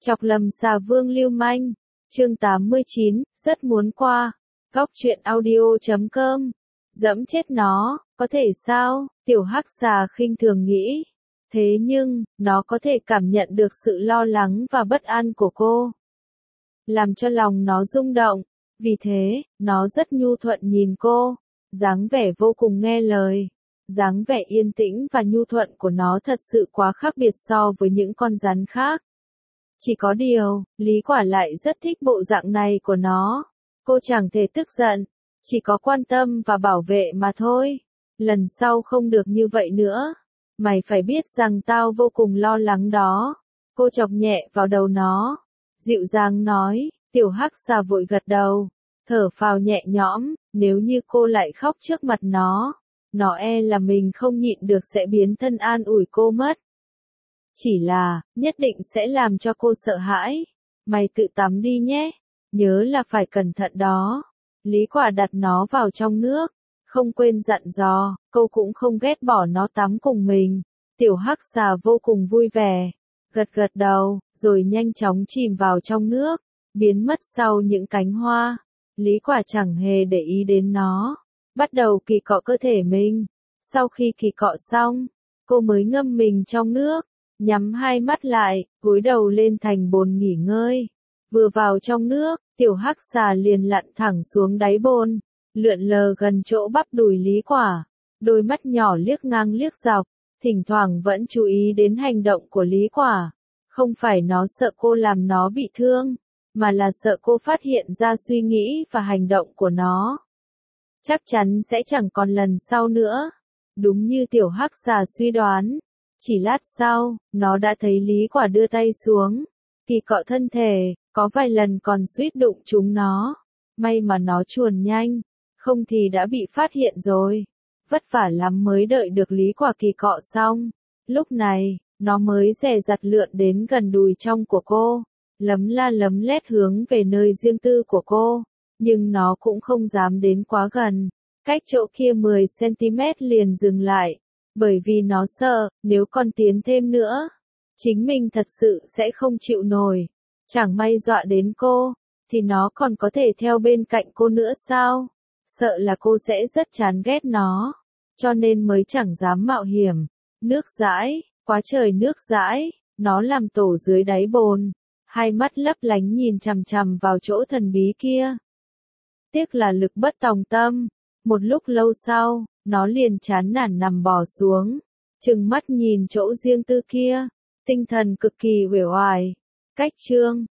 Chọc lầm xà vương lưu manh. Chương 89, rất muốn qua. Góc truyện audio.com. Dẫm chết nó, có thể sao? Tiểu hắc xà khinh thường nghĩ. Thế nhưng, nó có thể cảm nhận được sự lo lắng và bất an của cô. Làm cho lòng nó rung động. Vì thế, nó rất nhu thuận nhìn cô. Dáng vẻ vô cùng nghe lời. Dáng vẻ yên tĩnh và nhu thuận của nó thật sự quá khác biệt so với những con rắn khác. Chỉ có điều, Lý Quả lại rất thích bộ dạng này của nó. Cô chẳng thể tức giận, chỉ có quan tâm và bảo vệ mà thôi. Lần sau không được như vậy nữa. Mày phải biết rằng tao vô cùng lo lắng đó. Cô chọc nhẹ vào đầu nó. Dịu dàng nói, tiểu hắc xà vội gật đầu. Thở phào nhẹ nhõm, nếu như cô lại khóc trước mặt nó e là mình không nhịn được sẽ biến thân an ủi cô mất. Chỉ là, nhất định sẽ làm cho cô sợ hãi. Mày tự tắm đi nhé. Nhớ là phải cẩn thận đó. Lý Quả đặt nó vào trong nước. Không quên dặn dò, cô cũng không ghét bỏ nó tắm cùng mình. Tiểu hắc xà vô cùng vui vẻ. Gật gật đầu, rồi nhanh chóng chìm vào trong nước. Biến mất sau những cánh hoa. Lý Quả chẳng hề để ý đến nó. Bắt đầu kỳ cọ cơ thể mình. Sau khi kỳ cọ xong, cô mới ngâm mình trong nước. Nhắm hai mắt lại, cúi đầu lên thành bồn nghỉ ngơi. Vừa vào trong nước, tiểu hắc xà liền lặn thẳng xuống đáy bồn, lượn lờ gần chỗ bắp đùi Lý Quả. Đôi mắt nhỏ liếc ngang liếc dọc, thỉnh thoảng vẫn chú ý đến hành động của Lý Quả. Không phải nó sợ cô làm nó bị thương, mà là sợ cô phát hiện ra suy nghĩ và hành động của nó. Chắc chắn sẽ chẳng còn lần sau nữa. Đúng như tiểu hắc xà suy đoán. Chỉ lát sau, nó đã thấy Lý Quả đưa tay xuống. Kỳ cọ thân thể, có vài lần còn suýt đụng trúng nó. May mà nó chuồn nhanh, không thì đã bị phát hiện rồi. Vất vả lắm mới đợi được Lý Quả kỳ cọ xong. Lúc này, nó mới dè dặt lượn đến gần đùi trong của cô. Lấm la lấm lét hướng về nơi riêng tư của cô. Nhưng nó cũng không dám đến quá gần. Cách chỗ kia 10 cm liền dừng lại. Bởi vì nó sợ, nếu còn tiến thêm nữa, chính mình thật sự sẽ không chịu nổi. Chẳng may dọa đến cô, thì nó còn có thể theo bên cạnh cô nữa sao? Sợ là cô sẽ rất chán ghét nó, cho nên mới chẳng dám mạo hiểm. Nước dãi, quá trời nước dãi, nó làm tổ dưới đáy bồn. Hai mắt lấp lánh nhìn chằm chằm vào chỗ thần bí kia. Tiếc là lực bất tòng tâm. Một lúc lâu sau, nó liền chán nản nằm bò xuống, trừng mắt nhìn chỗ riêng tư kia, tinh thần cực kỳ uể oải. Cách chương